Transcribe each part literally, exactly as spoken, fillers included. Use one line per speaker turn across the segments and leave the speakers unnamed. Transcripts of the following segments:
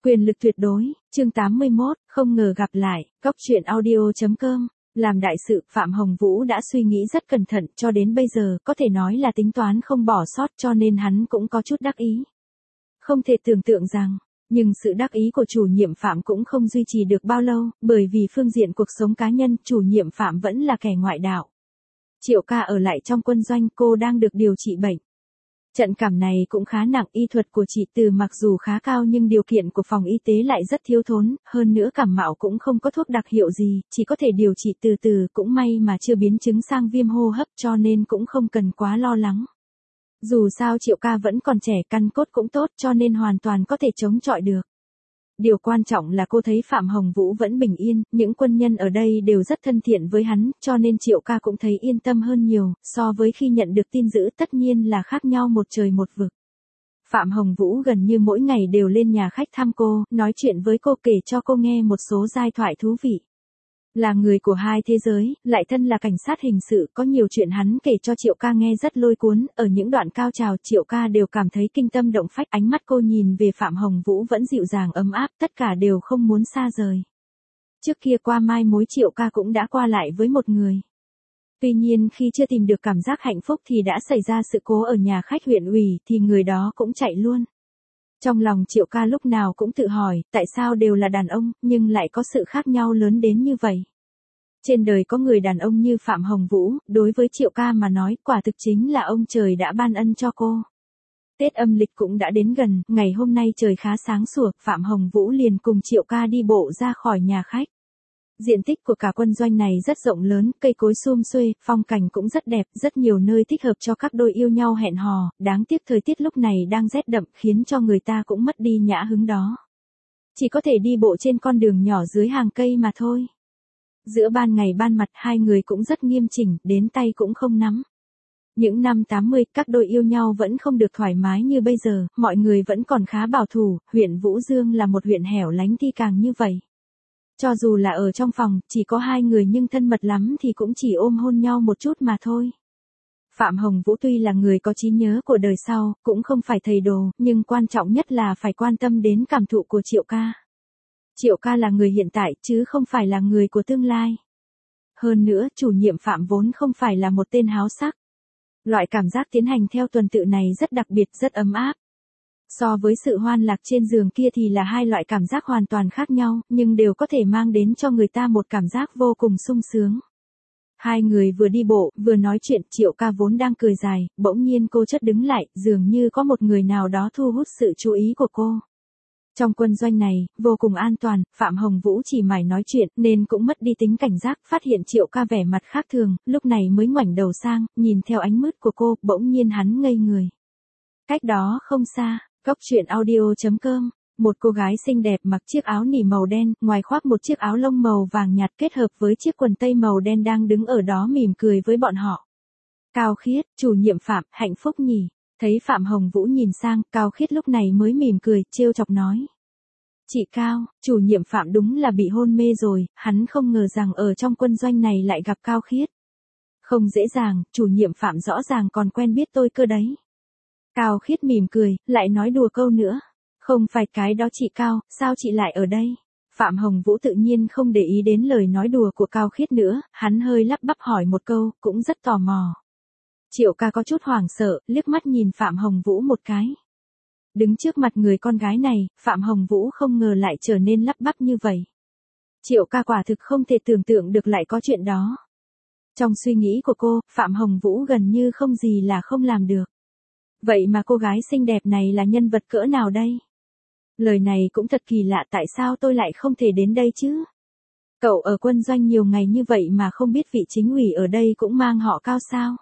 Quyền lực tuyệt đối, chương tám mươi mốt, không ngờ gặp lại, góc truyện audio chấm com. Làm đại sự, Phạm Hồng Vũ đã suy nghĩ rất cẩn thận, cho đến bây giờ, có thể nói là tính toán không bỏ sót, cho nên hắn cũng có chút đắc ý. Không thể tưởng tượng rằng, nhưng sự đắc ý của chủ nhiệm Phạm cũng không duy trì được bao lâu, bởi vì phương diện cuộc sống cá nhân, chủ nhiệm Phạm vẫn là kẻ ngoại đạo. Triệu ca ở lại trong quân doanh, cô đang được điều trị bệnh. Trận cảm này cũng khá nặng, y thuật của chị Từ mặc dù khá cao nhưng điều kiện của phòng y tế lại rất thiếu thốn, hơn nữa cảm mạo cũng không có thuốc đặc hiệu gì, chỉ có thể điều trị từ từ, cũng may mà chưa biến chứng sang viêm hô hấp cho nên cũng không cần quá lo lắng. Dù sao Triệu ca vẫn còn trẻ, căn cốt cũng tốt cho nên hoàn toàn có thể chống chọi được. Điều quan trọng là cô thấy Phạm Hồng Vũ vẫn bình yên, những quân nhân ở đây đều rất thân thiện với hắn, cho nên Triệu ca cũng thấy yên tâm hơn nhiều, so với khi nhận được tin dữ tất nhiên là khác nhau một trời một vực. Phạm Hồng Vũ gần như mỗi ngày đều lên nhà khách thăm cô, nói chuyện với cô, kể cho cô nghe một số giai thoại thú vị. Là người của hai thế giới, lại thân là cảnh sát hình sự, có nhiều chuyện hắn kể cho Triệu ca nghe rất lôi cuốn, ở những đoạn cao trào Triệu ca đều cảm thấy kinh tâm động phách, ánh mắt cô nhìn về Phạm Hồng Vũ vẫn dịu dàng ấm áp, tất cả đều không muốn xa rời. Trước kia qua mai mối Triệu ca cũng đã qua lại với một người. Tuy nhiên khi chưa tìm được cảm giác hạnh phúc thì đã xảy ra sự cố ở nhà khách huyện ủy thì người đó cũng chạy luôn. Trong lòng Triệu ca lúc nào cũng tự hỏi, tại sao đều là đàn ông, nhưng lại có sự khác nhau lớn đến như vậy. Trên đời có người đàn ông như Phạm Hồng Vũ, đối với Triệu ca mà nói, quả thực chính là ông trời đã ban ân cho cô. Tết âm lịch cũng đã đến gần, ngày hôm nay trời khá sáng sủa, Phạm Hồng Vũ liền cùng Triệu ca đi bộ ra khỏi nhà khách. Diện tích của cả quân doanh này rất rộng lớn, cây cối sum xuê, phong cảnh cũng rất đẹp, rất nhiều nơi thích hợp cho các đôi yêu nhau hẹn hò, đáng tiếc thời tiết lúc này đang rét đậm khiến cho người ta cũng mất đi nhã hứng đó. Chỉ có thể đi bộ trên con đường nhỏ dưới hàng cây mà thôi. Giữa ban ngày ban mặt hai người cũng rất nghiêm chỉnh, đến tay cũng không nắm. Những năm tám mươi, các đôi yêu nhau vẫn không được thoải mái như bây giờ, mọi người vẫn còn khá bảo thủ, huyện Vũ Dương là một huyện hẻo lánh thì càng như vậy. Cho dù là ở trong phòng, chỉ có hai người nhưng thân mật lắm thì cũng chỉ ôm hôn nhau một chút mà thôi. Phạm Hồng Vũ tuy là người có trí nhớ của đời sau, cũng không phải thầy đồ, nhưng quan trọng nhất là phải quan tâm đến cảm thụ của Triệu ca. Triệu ca là người hiện tại, chứ không phải là người của tương lai. Hơn nữa, chủ nhiệm Phạm vốn không phải là một tên háo sắc. Loại cảm giác tiến hành theo tuần tự này rất đặc biệt, rất ấm áp. So với sự hoan lạc trên giường kia thì là hai loại cảm giác hoàn toàn khác nhau, nhưng đều có thể mang đến cho người ta một cảm giác vô cùng sung sướng. Hai người vừa đi bộ, vừa nói chuyện, Triệu ca vốn đang cười dài, bỗng nhiên cô chợt đứng lại, dường như có một người nào đó thu hút sự chú ý của cô. Trong quân doanh này, vô cùng an toàn, Phạm Hồng Vũ chỉ mải nói chuyện nên cũng mất đi tính cảnh giác, phát hiện Triệu ca vẻ mặt khác thường, lúc này mới ngoảnh đầu sang, nhìn theo ánh mứt của cô, bỗng nhiên hắn ngây người. Cách đó không xa, góc truyện audio chấm com, một cô gái xinh đẹp mặc chiếc áo nỉ màu đen, ngoài khoác một chiếc áo lông màu vàng nhạt kết hợp với chiếc quần tây màu đen đang đứng ở đó mỉm cười với bọn họ. Cao Khiết, chủ nhiệm Phạm, hạnh phúc nhỉ? Thấy Phạm Hồng Vũ nhìn sang, Cao Khiết lúc này mới mỉm cười, trêu chọc nói. Chị Cao, chủ nhiệm Phạm đúng là bị hôn mê rồi, hắn không ngờ rằng ở trong quân doanh này lại gặp Cao Khiết. Không dễ dàng, chủ nhiệm Phạm rõ ràng còn quen biết tôi cơ đấy. Cao Khiết mỉm cười, lại nói đùa câu nữa. Không phải cái đó chị Cao, sao chị lại ở đây? Phạm Hồng Vũ tự nhiên không để ý đến lời nói đùa của Cao Khiết nữa, hắn hơi lắp bắp hỏi một câu, cũng rất tò mò. Triệu ca có chút hoảng sợ, liếc mắt nhìn Phạm Hồng Vũ một cái. Đứng trước mặt người con gái này, Phạm Hồng Vũ không ngờ lại trở nên lắp bắp như vậy. Triệu ca quả thực không thể tưởng tượng được lại có chuyện đó. Trong suy nghĩ của cô, Phạm Hồng Vũ gần như không gì là không làm được. Vậy mà cô gái xinh đẹp này là nhân vật cỡ nào đây? Lời này cũng thật kỳ lạ, tại sao tôi lại không thể đến đây chứ? Cậu ở quân doanh nhiều ngày như vậy mà không biết vị chính ủy ở đây cũng mang họ Cao sao?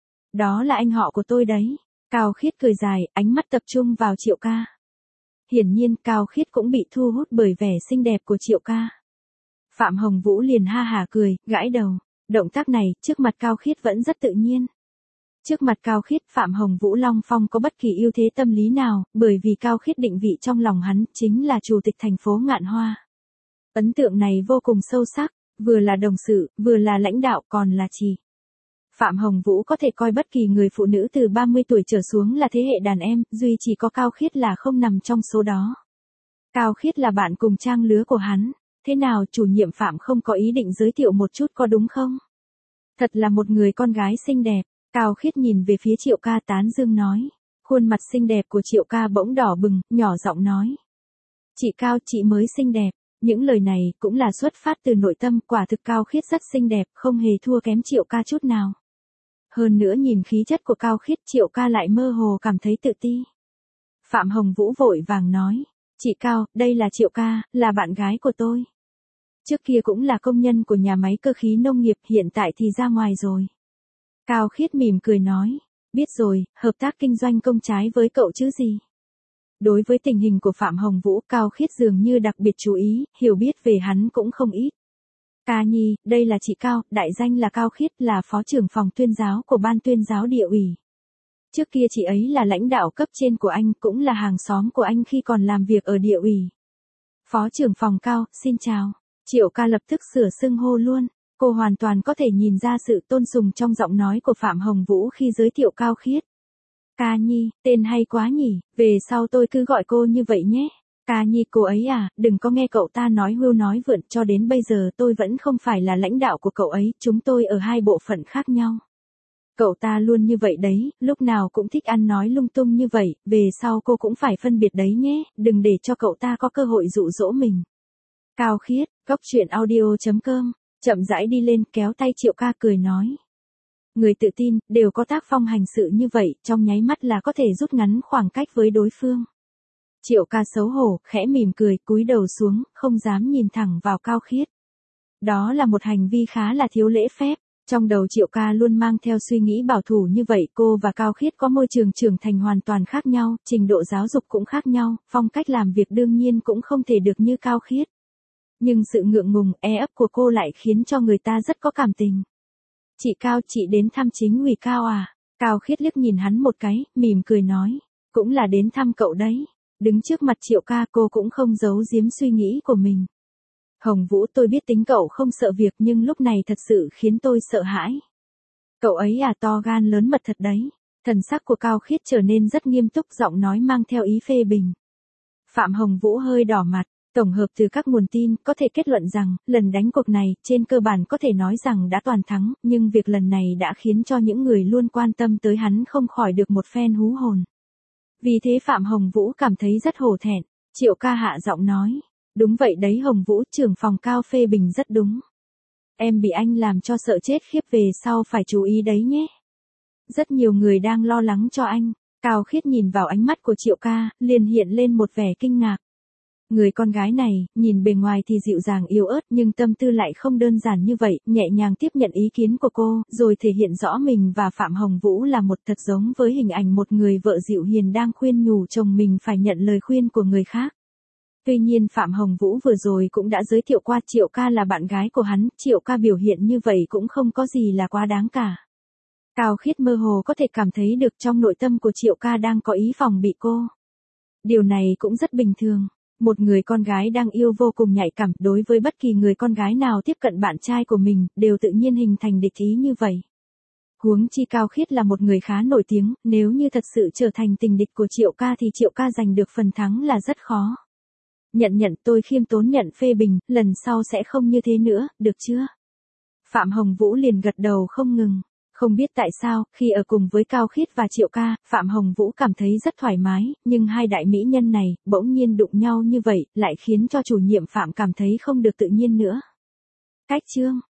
Đó là anh họ của tôi đấy. Cao Khiết cười dài, ánh mắt tập trung vào Triệu ca. Hiển nhiên Cao Khiết cũng bị thu hút bởi vẻ xinh đẹp của Triệu ca. Phạm Hồng Vũ liền ha hả cười, gãi đầu. Động tác này, trước mặt Cao Khiết vẫn rất tự nhiên. Trước mặt Cao Khiết, Phạm Hồng Vũ Long Phong có bất kỳ ưu thế tâm lý nào, bởi vì Cao Khiết định vị trong lòng hắn chính là chủ tịch thành phố Ngạn Hoa. Ấn tượng này vô cùng sâu sắc, vừa là đồng sự, vừa là lãnh đạo, còn là chị. Phạm Hồng Vũ có thể coi bất kỳ người phụ nữ từ ba mươi tuổi trở xuống là thế hệ đàn em, duy chỉ có Cao Khiết là không nằm trong số đó. Cao Khiết là bạn cùng trang lứa của hắn, thế nào chủ nhiệm Phạm không có ý định giới thiệu một chút có đúng không? Thật là một người con gái xinh đẹp, Cao Khiết nhìn về phía Triệu Ca tán dương nói. Khuôn mặt xinh đẹp của Triệu Ca bỗng đỏ bừng, nhỏ giọng nói. Chị Cao, chị mới xinh đẹp. Những lời này cũng là xuất phát từ nội tâm, quả thực Cao Khiết rất xinh đẹp, không hề thua kém Triệu Ca chút nào. Hơn nữa nhìn khí chất của Cao Khiết, Triệu Ca lại mơ hồ cảm thấy tự ti. Phạm Hồng Vũ vội vàng nói, chị Cao, đây là Triệu Ca, là bạn gái của tôi. Trước kia cũng là công nhân của nhà máy cơ khí nông nghiệp, hiện tại thì ra ngoài rồi. Cao Khiết mỉm cười nói, biết rồi, hợp tác kinh doanh công trái với cậu chứ gì. Đối với tình hình của Phạm Hồng Vũ, Cao Khiết dường như đặc biệt chú ý, hiểu biết về hắn cũng không ít. Ca Nhi, đây là chị Cao, đại danh là Cao Khiết, là phó trưởng phòng tuyên giáo của ban tuyên giáo địa ủy. Trước kia chị ấy là lãnh đạo cấp trên của anh, cũng là hàng xóm của anh khi còn làm việc ở địa ủy. Phó trưởng phòng Cao, xin chào. Triệu Ca lập tức sửa xưng hô luôn. Cô hoàn toàn có thể nhìn ra sự tôn sùng trong giọng nói của Phạm Hồng Vũ khi giới thiệu Cao Khiết. Ca Nhi, tên hay quá nhỉ, về sau tôi cứ gọi cô như vậy nhé. Ca Nhi cô ấy à, đừng có nghe cậu ta nói hưu nói vượn, cho đến bây giờ tôi vẫn không phải là lãnh đạo của cậu ấy, chúng tôi ở hai bộ phận khác nhau. Cậu ta luôn như vậy đấy, lúc nào cũng thích ăn nói lung tung như vậy, về sau cô cũng phải phân biệt đấy nhé, đừng để cho cậu ta có cơ hội dụ dỗ mình. Cao Khiết, góc truyện audio chấm com, chậm rãi đi lên kéo tay Triệu Ca cười nói. Người tự tin, đều có tác phong hành sự như vậy, trong nháy mắt là có thể rút ngắn khoảng cách với đối phương. Triệu Ca xấu hổ, khẽ mỉm cười, cúi đầu xuống, không dám nhìn thẳng vào Cao Khiết. Đó là một hành vi khá là thiếu lễ phép. Trong đầu Triệu Ca luôn mang theo suy nghĩ bảo thủ như vậy, cô và Cao Khiết có môi trường trưởng thành hoàn toàn khác nhau, trình độ giáo dục cũng khác nhau, phong cách làm việc đương nhiên cũng không thể được như Cao Khiết. Nhưng sự ngượng ngùng, e ấp của cô lại khiến cho người ta rất có cảm tình. Chị Cao, chị đến thăm chính ủy Cao à? Cao Khiết liếc nhìn hắn một cái, mỉm cười nói, cũng là đến thăm cậu đấy. Đứng trước mặt Triệu Ca cô cũng không giấu giếm suy nghĩ của mình. Hồng Vũ, tôi biết tính cậu không sợ việc nhưng lúc này thật sự khiến tôi sợ hãi. Cậu ấy à, to gan lớn mật thật đấy. Thần sắc của Cao Khiết trở nên rất nghiêm túc, giọng nói mang theo ý phê bình. Phạm Hồng Vũ hơi đỏ mặt, tổng hợp từ các nguồn tin có thể kết luận rằng lần đánh cuộc này trên cơ bản có thể nói rằng đã toàn thắng, nhưng việc lần này đã khiến cho những người luôn quan tâm tới hắn không khỏi được một phen hú hồn. Vì thế Phạm Hồng Vũ cảm thấy rất hổ thẹn. Triệu Ca hạ giọng nói. Đúng vậy đấy Hồng Vũ, trưởng phòng Cao phê bình rất đúng. Em bị anh làm cho sợ chết khiếp, về sau phải chú ý đấy nhé. Rất nhiều người đang lo lắng cho anh. Cao Khiết nhìn vào ánh mắt của Triệu Ca, liền hiện lên một vẻ kinh ngạc. Người con gái này, nhìn bề ngoài thì dịu dàng yếu ớt nhưng tâm tư lại không đơn giản như vậy, nhẹ nhàng tiếp nhận ý kiến của cô, rồi thể hiện rõ mình và Phạm Hồng Vũ là một, thật giống với hình ảnh một người vợ dịu hiền đang khuyên nhủ chồng mình phải nhận lời khuyên của người khác. Tuy nhiên Phạm Hồng Vũ vừa rồi cũng đã giới thiệu qua Triệu Ca là bạn gái của hắn, Triệu Ca biểu hiện như vậy cũng không có gì là quá đáng cả. Cao Khiết mơ hồ có thể cảm thấy được trong nội tâm của Triệu Ca đang có ý phòng bị cô. Điều này cũng rất bình thường. Một người con gái đang yêu vô cùng nhạy cảm, đối với bất kỳ người con gái nào tiếp cận bạn trai của mình, đều tự nhiên hình thành địch ý như vậy. Huống chi Cao Khiết là một người khá nổi tiếng, nếu như thật sự trở thành tình địch của Triệu Ca thì Triệu Ca giành được phần thắng là rất khó. Nhận nhận, tôi khiêm tốn nhận phê bình, lần sau sẽ không như thế nữa, được chưa? Phạm Hồng Vũ liền gật đầu không ngừng. Không biết tại sao, khi ở cùng với Cao Khiết và Triệu Ca, Phạm Hồng Vũ cảm thấy rất thoải mái, nhưng hai đại mỹ nhân này, bỗng nhiên đụng nhau như vậy, lại khiến cho chủ nhiệm Phạm cảm thấy không được tự nhiên nữa. Cách chương